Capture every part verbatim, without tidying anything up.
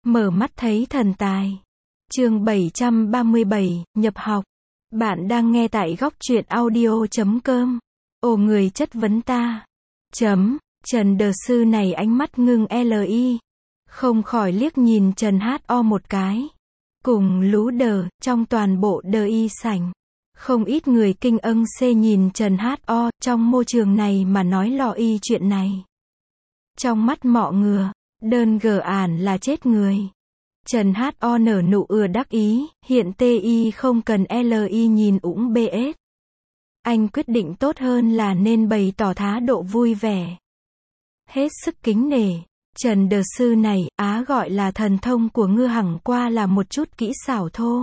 Mở mắt thấy thần tài. Chương bảy trăm ba mươi bảy, nhập học. Bạn đang nghe tại góc truyện audio chấm com. Ồ, người chất vấn ta. Chấm, Trần Đờ Sư này ánh mắt ngưng li. Không khỏi liếc nhìn Trần hát o một cái. Cùng lú đờ, trong toàn bộ đờ y sảnh. Không ít người kinh âng xê nhìn Trần hát o, trong môi trường này mà nói lò y chuyện này. Trong mắt mọ ngừa, đơn gờ ản là chết người. Trần hát o nở nụ ừa đắc ý, hiện ti không cần li nhìn ủng bs. Anh quyết định tốt hơn là nên bày tỏ thái độ vui vẻ. Hết sức kính nể, Trần Đờ Sư này, á gọi là thần thông của ngư hẳn qua là một chút kỹ xảo thô.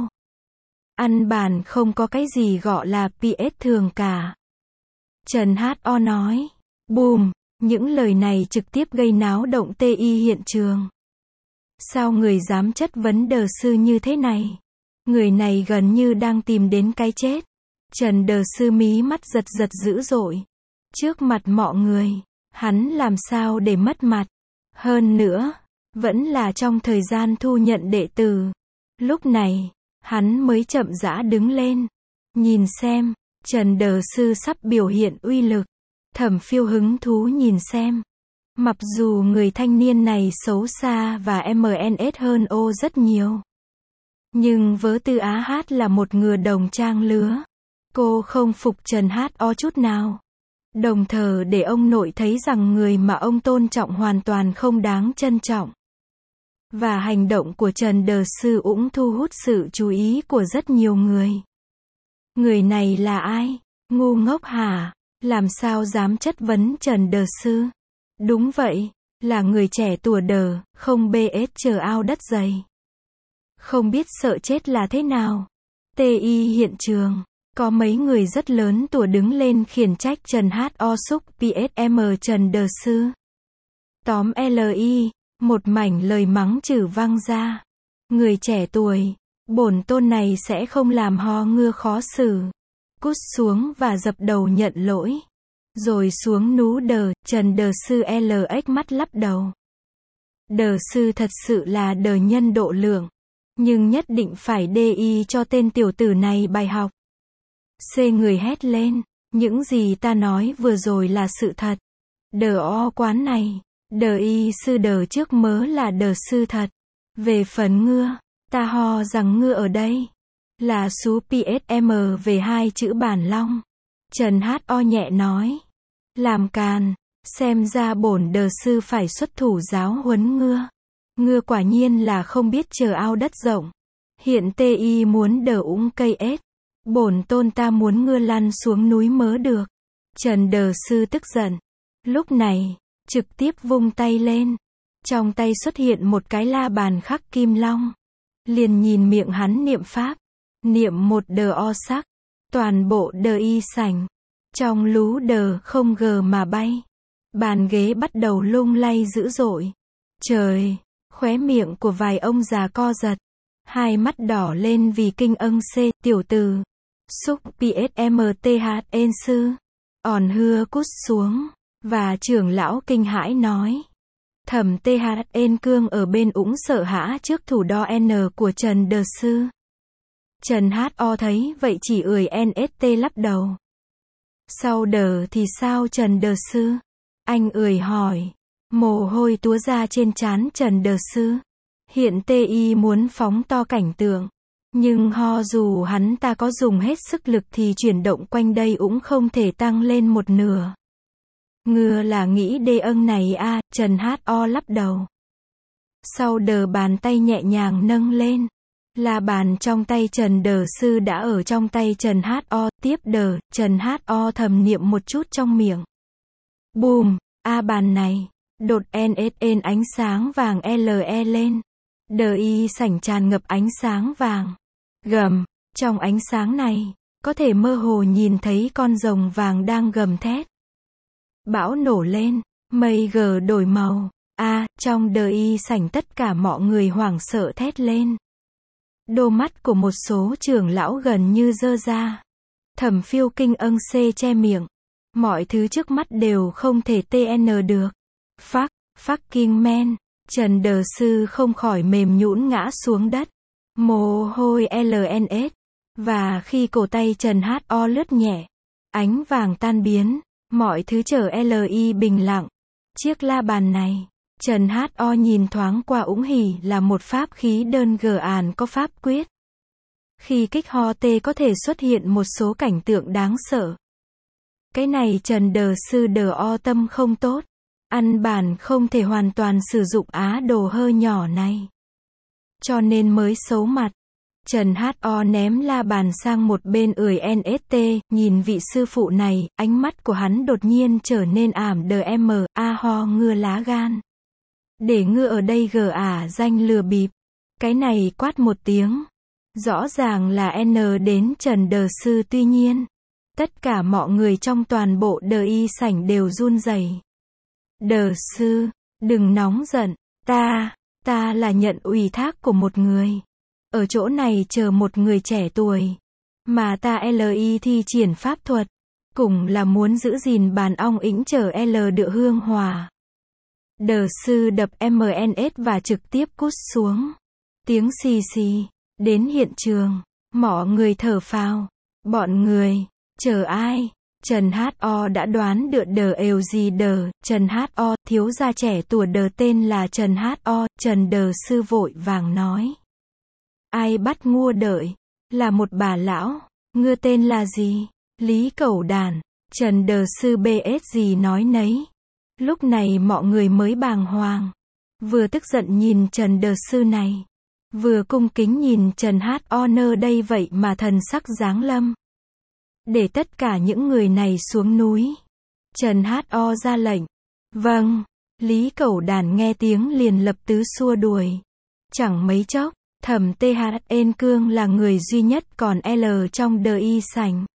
Ăn bàn không có cái gì gọi là ps thường cả. Trần hát o nói. Bùm, những lời này trực tiếp gây náo động ti hiện trường. Sao người dám chất vấn Đờ Sư như thế này? Người này gần như đang tìm đến cái chết. Trần Đờ Sư mí mắt giật giật dữ dội. Trước mặt mọi người, hắn làm sao để mất mặt. Hơn nữa, vẫn là trong thời gian thu nhận đệ tử. Lúc này, hắn mới chậm rãi đứng lên. Nhìn xem, Trần Đờ Sư sắp biểu hiện uy lực. Thẩm Phiêu hứng thú nhìn xem. Mặc dù người thanh niên này xấu xa và em en ét hơn ô rất nhiều. Nhưng với tư á hát là một người đồng trang lứa. Cô không phục Trần hát o chút nào. Đồng thời để ông nội thấy rằng người mà ông tôn trọng hoàn toàn không đáng trân trọng. Và hành động của Trần Đờ Sư cũng thu hút sự chú ý của rất nhiều người. Người này là ai? Ngu ngốc hả? Làm sao dám chất vấn Trần Đờ Sư? Đúng vậy, là người trẻ tuổi đờ, không bs chờ ao đất dày. Không biết sợ chết là thế nào. ti hiện trường, có mấy người rất lớn tuổi đứng lên khiển trách Trần hát o xúc psm Trần Đờ Sư. Tóm li, một mảnh lời mắng chửi vang ra. Người trẻ tuổi, bổn tôn này sẽ không làm ho ngưa khó xử. Cút xuống và dập đầu nhận lỗi. Rồi xuống nú đờ, Trần Đờ Sư lx mắt lắp đầu. Đờ Sư thật sự là đờ nhân độ lượng. Nhưng nhất định phải đi cho tên tiểu tử này bài học. C người hét lên. Những gì ta nói vừa rồi là sự thật. Đờ o quán này. Đờ y sư đờ trước mớ là đờ sư thật. Về phần ngưa, ta ho rằng ngưa ở đây. Là sú psm về hai chữ bản long. Trần hát o nhẹ nói. Làm càn, xem ra bổn Đờ Sư phải xuất thủ giáo huấn ngưa. Ngưa quả nhiên là không biết chờ ao đất rộng. Hiện ti muốn đờ úng cây ết. Bổn tôn ta muốn ngưa lăn xuống núi mớ được. Trần Đờ Sư tức giận. Lúc này, trực tiếp vung tay lên. Trong tay xuất hiện một cái la bàn khắc kim long. Liền nhìn miệng hắn niệm pháp. Niệm một đờ o sắc. Toàn bộ đờ y sảnh. Trong lú đờ không gờ mà bay. Bàn ghế bắt đầu lung lay dữ dội. Trời, khóe miệng của vài ông già co giật. Hai mắt đỏ lên vì kinh âng xê, tiểu tử. Xúc psm thn sư. Òn hưa cút xuống. Và trưởng lão kinh hãi nói. Thẩm thn cương ở bên ũng sợ hãi trước thủ đo N của Trần Đờ Sư. Trần hát o thấy vậy chỉ ười nst lắp đầu. Sau đờ thì sao Trần Đờ Sư? Anh ười hỏi. Mồ hôi túa ra trên trán Trần Đờ Sư. Hiện ti muốn phóng to cảnh tượng. Nhưng ho dù hắn ta có dùng hết sức lực thì chuyển động quanh đây cũng không thể tăng lên một nửa. Ngừa là nghĩ đê âng này a à, Trần hát o lắp đầu. Sau đờ bàn tay nhẹ nhàng nâng lên. Là bàn trong tay Trần Đờ Sư đã ở trong tay Trần hát o, tiếp đờ, Trần hát o thầm niệm một chút trong miệng. Bùm, a bàn này, đột nsn ánh sáng vàng le lên. Đờ y sảnh tràn ngập ánh sáng vàng. Gầm, trong ánh sáng này, có thể mơ hồ nhìn thấy con rồng vàng đang gầm thét. Bão nổ lên, mây gờ đổi màu. A, à, trong đờ y sảnh tất cả mọi người hoảng sợ thét lên. Đôi mắt của một số trưởng lão gần như dơ ra. Thẩm Phiêu kinh âng xê che miệng. Mọi thứ trước mắt đều không thể tn được. Fuck, fucking man. Trần Đờ Sư không khỏi mềm nhũn ngã xuống đất. Mồ hôi lờ en ét. Và khi cổ tay Trần hát o lướt nhẹ, ánh vàng tan biến, mọi thứ trở li bình lặng. Chiếc la bàn này, Trần hát o nhìn thoáng qua ủng hỉ là một pháp khí đơn gờ àn có pháp quyết. Khi kích hoạt tê có thể xuất hiện một số cảnh tượng đáng sợ. Cái này Trần Đờ Sư đờ o tâm không tốt. Ăn bản không thể hoàn toàn sử dụng á đồ hơi nhỏ này. Cho nên mới xấu mặt. Trần hát o ném la bàn sang một bên ười en ét tê, nhìn vị sư phụ này, ánh mắt của hắn đột nhiên trở nên ảm đờ m, a ho ngưa lá gan. Để ngưa ở đây gờ ả danh lừa bịp. Cái này quát một tiếng. Rõ ràng là N đến Trần Đờ Sư tuy nhiên. Tất cả mọi người trong toàn bộ đờ y sảnh đều run rẩy. Đờ Sư, đừng nóng giận, ta, ta là nhận ủy thác của một người. Ở chỗ này chờ một người trẻ tuổi. Mà ta li thi triển pháp thuật. Cùng là muốn giữ gìn bàn ong ĩnh chờ L đựa hương hòa. Đờ Sư đập em en ét và trực tiếp cút xuống. Tiếng xì xì. Đến hiện trường. Mọi người thở phào. Bọn người. Chờ ai? Trần hát o đã đoán được đờ ều gì đờ. Trần hát o, thiếu gia trẻ tuổi đờ tên là Trần hát o. Trần Đờ Sư vội vàng nói. Ai bắt ngua đợi? Là một bà lão. Ngưa tên là gì? Lý Cẩu Đàn. Trần Đờ Sư bs gì nói nấy. Lúc này mọi người mới bàng hoàng. Vừa tức giận nhìn Trần Đờ Sư này. Vừa cung kính nhìn Trần hát o nơ đây vậy mà thần sắc giáng lâm. Để tất cả những người này xuống núi. Trần hát o ra lệnh. Vâng. Lý Cẩu Đàn nghe tiếng liền lập tứ xua đuổi. Chẳng mấy chốc. Thẩm tê hát en cương là người duy nhất còn L trong đờ y sảnh.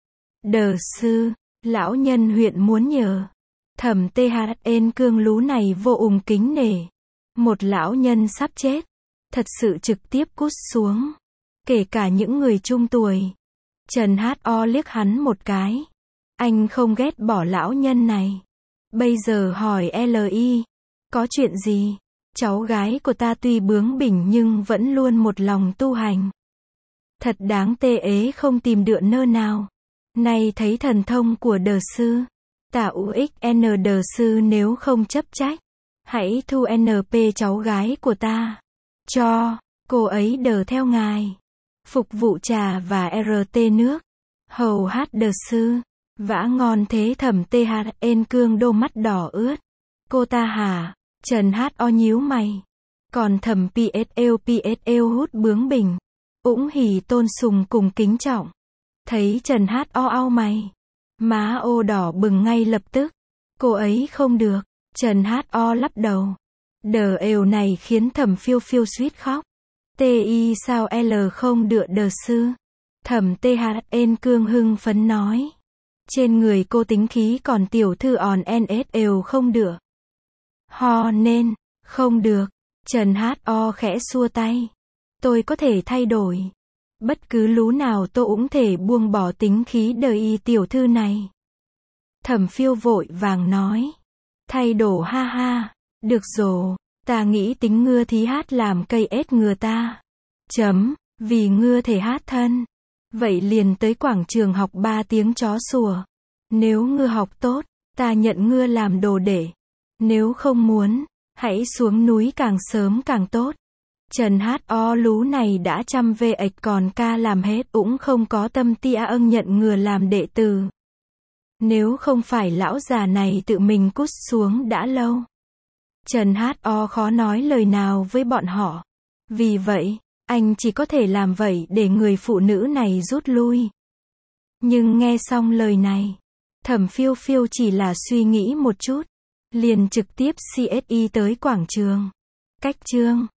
Đờ Sư, lão nhân huyện muốn nhờ. Thẩm tê hát en cương lú này vô cùng kính nể. Một lão nhân sắp chết. Thật sự trực tiếp cút xuống. Kể cả những người trung tuổi. Trần hát o liếc hắn một cái. Anh không ghét bỏ lão nhân này. Bây giờ hỏi li. Có chuyện gì? Cháu gái của ta tuy bướng bỉnh nhưng vẫn luôn một lòng tu hành. Thật đáng tê ế không tìm được nơi nào. Nay thấy thần thông của Đờ Sư. Tả uxn Đờ Sư nếu không chấp trách. Hãy thu en pê cháu gái của ta. Cho, cô ấy đờ theo ngài. Phục vụ trà và rờ tê nước. Hầu hát Đờ Sư. Vã ngon thế Thẩm tê hát en cương đôi mắt đỏ ướt. Cô ta hả? Trần hát o nhíu mày. Còn Thẩm psl psl hút bướng bỉnh. Ủng hỉ tôn sùng cùng kính trọng. Thấy Trần hát o au mày. Má ô đỏ bừng ngay lập tức. Cô ấy không được. Trần hát o lắc đầu. Đờ ều này khiến Thẩm phiêu phiêu suýt khóc. Ti sao L không được Đờ Sư? Thẩm tê hát en cương hưng phấn nói. Trên người cô tính khí còn tiểu thư on ns ều không được. Ho nên, không được. Trần hát o khẽ xua tay. Tôi có thể thay đổi. Bất cứ lú nào tôi cũng thể buông bỏ tính khí đời y tiểu thư này. Thẩm phiêu vội vàng nói. Thay đổ ha ha. Được rồi, ta nghĩ tính ngưa thí hát làm cây ết ngừa ta. Chấm, vì ngưa thể hát thân. Vậy liền tới quảng trường học ba tiếng chó sủa. Nếu ngưa học tốt, ta nhận ngưa làm đồ đệ. Nếu không muốn, hãy xuống núi càng sớm càng tốt. Trần hát o lú này đã chăm về ệch còn ca làm hết cũng không có tâm tia âng nhận ngừa làm đệ tử. Nếu không phải lão già này tự mình cút xuống đã lâu. Trần hát o khó nói lời nào với bọn họ. Vì vậy, anh chỉ có thể làm vậy để người phụ nữ này rút lui. Nhưng nghe xong lời này, Thẩm phiêu phiêu chỉ là suy nghĩ một chút. Liền trực tiếp xê ét i tới quảng trường. Cách chương